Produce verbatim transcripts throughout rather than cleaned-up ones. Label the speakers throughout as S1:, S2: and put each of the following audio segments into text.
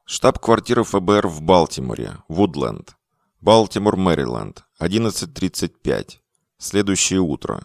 S1: Штаб-квартира ФБР в Балтиморе, Вудленд. Балтимор, Мэриленд, одиннадцать тридцать пять. Следующее утро.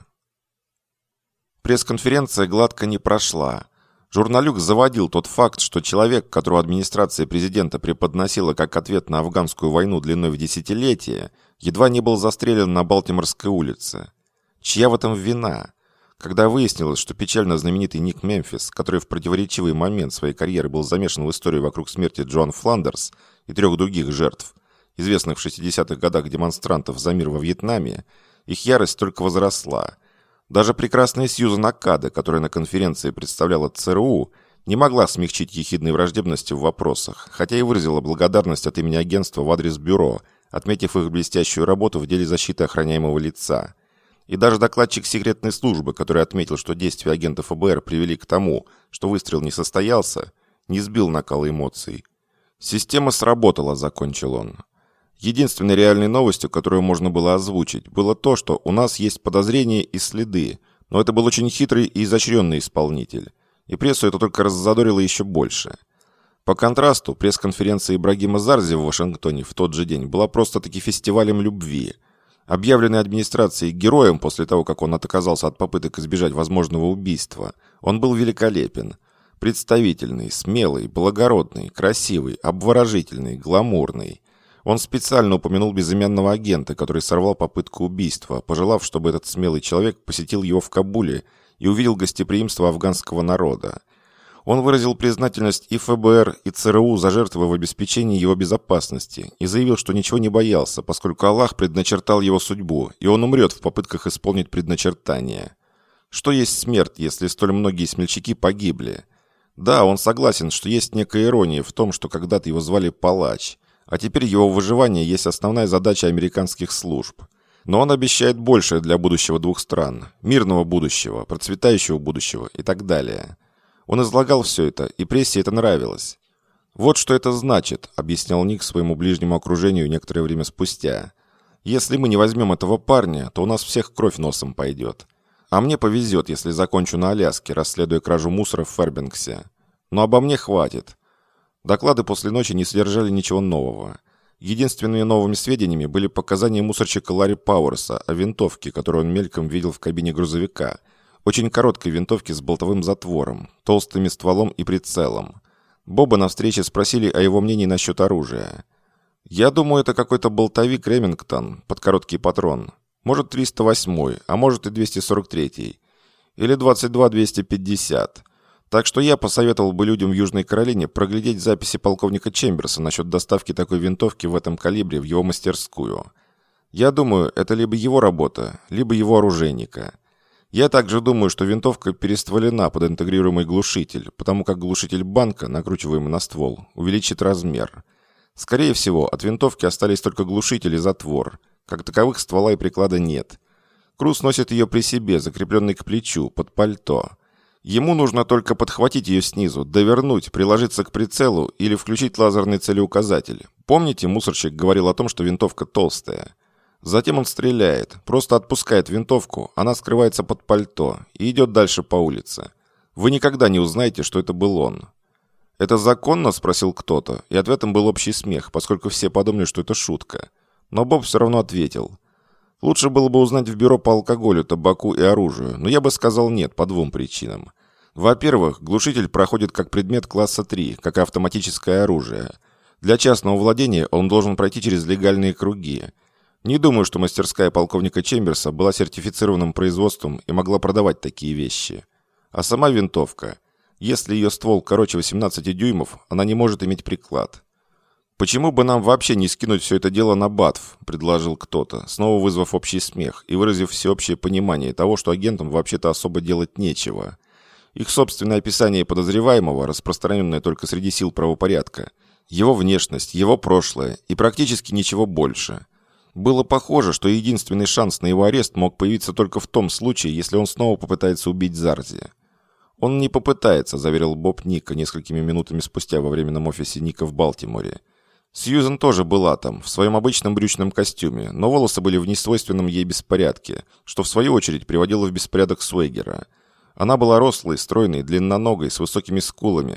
S1: Пресс-конференция гладко не прошла. Журналюк заводил тот факт, что человек, которого администрация президента преподносила как ответ на афганскую войну длиной в десятилетие, едва не был застрелен на Балтиморской улице. Чья в этом вина? Когда выяснилось, что печально знаменитый Ник Мемфис, который в противоречивый момент своей карьеры был замешан в историю вокруг смерти Джоан Фландерс и трех других жертв, известных в шестидесятых годах демонстрантов за мир во Вьетнаме, их ярость только возросла. Даже прекрасная Сьюзан Акада, которая на конференции представляла ЦРУ, не могла смягчить ехидной враждебности в вопросах, хотя и выразила благодарность от имени агентства в адрес бюро, отметив их блестящую работу в деле защиты охраняемого лица. И даже докладчик секретной службы, который отметил, что действия агентов ФБР привели к тому, что выстрел не состоялся, не сбил накала эмоций. «Система сработала», — закончил он. Единственной реальной новостью, которую можно было озвучить, было то, что у нас есть подозрения и следы, но это был очень хитрый и изощренный исполнитель, и прессу это только раззадорило еще больше. По контрасту, пресс-конференция Ибрагима Зарзи в Вашингтоне в тот же день была просто-таки фестивалем любви. Объявленный администрацией героем после того, как он отказался от попыток избежать возможного убийства, он был великолепен. Представительный, смелый, благородный, красивый, обворожительный, гламурный. Он специально упомянул безымянного агента, который сорвал попытку убийства, пожелав, чтобы этот смелый человек посетил его в Кабуле и увидел гостеприимство афганского народа. Он выразил признательность и ФБР, и ЦРУ за жертвы в обеспечении его безопасности и заявил, что ничего не боялся, поскольку Аллах предначертал его судьбу, и он умрет в попытках исполнить предначертание. Что есть смерть, если столь многие смельчаки погибли? Да, он согласен, что есть некая ирония в том, что когда-то его звали Палач, а теперь его выживание есть основная задача американских служб. Но он обещает большее для будущего двух стран, мирного будущего, процветающего будущего и так далее. Он излагал все это, и прессе это нравилось. «Вот что это значит», — объяснял Ник своему ближнему окружению некоторое время спустя. «Если мы не возьмем этого парня, то у нас всех кровь носом пойдет. А мне повезет, если закончу на Аляске, расследуя кражу мусора в Фэрбенксе. Но обо мне хватит». Доклады после ночи не содержали ничего нового. Единственными новыми сведениями были показания мусорщика Ларри Пауэрса о винтовке, которую он мельком видел в кабине грузовика. Очень короткой винтовки с болтовым затвором, толстым стволом и прицелом. Боба на встрече спросили о его мнении насчет оружия. «Я думаю, это какой-то болтовик Ремингтон под короткий патрон. Может, триста восьмой, а может и двести сорок третий. Или двадцать два двести пятьдесят. Так что я посоветовал бы людям в Южной Каролине проглядеть записи полковника Чемберса насчет доставки такой винтовки в этом калибре в его мастерскую. Я думаю, это либо его работа, либо его оружейника. Я также думаю, что винтовка перестволена под интегрируемый глушитель, потому как глушитель банка, накручиваемый на ствол, увеличит размер. Скорее всего, от винтовки остались только глушитель и затвор. Как таковых ствола и приклада нет. Круз носит ее при себе, закрепленной к плечу, под пальто. Ему нужно только подхватить ее снизу, довернуть, приложиться к прицелу или включить лазерный целеуказатель. Помните, мусорщик говорил о том, что винтовка толстая? Затем он стреляет, просто отпускает винтовку, она скрывается под пальто и идет дальше по улице. Вы никогда не узнаете, что это был он. «Это законно?» – спросил кто-то, и ответом был общий смех, поскольку все подумали, что это шутка. Но Боб все равно ответил. «Лучше было бы узнать в бюро по алкоголю, табаку и оружию, но я бы сказал нет по двум причинам. Во-первых, глушитель проходит как предмет класса три, как и автоматическое оружие. Для частного владения он должен пройти через легальные круги. Не думаю, что мастерская полковника Чемберса была сертифицированным производством и могла продавать такие вещи. А сама винтовка, если ее ствол короче восемнадцати дюймов, она не может иметь приклад. «Почему бы нам вообще не скинуть все это дело на БАТФ?» – предложил кто-то, снова вызвав общий смех и выразив всеобщее понимание того, что агентам вообще-то особо делать нечего. Их собственное описание подозреваемого, распространенное только среди сил правопорядка, его внешность, его прошлое и практически ничего больше. Было похоже, что единственный шанс на его арест мог появиться только в том случае, если он снова попытается убить Зарзи. «Он не попытается», – заверил Боб Ника несколькими минутами спустя во временном офисе Ника в Балтиморе. Сьюзен тоже была там, в своем обычном брючном костюме, но волосы были в несвойственном ей беспорядке, что в свою очередь приводило в беспорядок Суэгера. Она была рослой, стройной, длинноногой, с высокими скулами,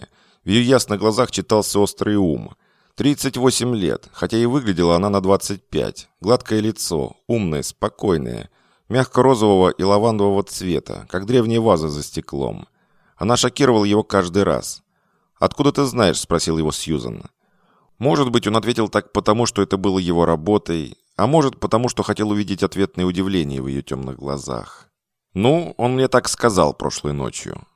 S1: В ее ясных глазах читался острый ум. тридцать восемь лет, хотя и выглядела она на двадцать пять. Гладкое лицо, умное, спокойное, мягко-розового и лавандового цвета, как древняя ваза за стеклом. Она шокировала его каждый раз. «Откуда ты знаешь?» – спросил его Сьюзан. Может быть, он ответил так потому, что это было его работой, а может, потому, что хотел увидеть ответное удивление в ее темных глазах. «Ну, он мне так сказал прошлой ночью».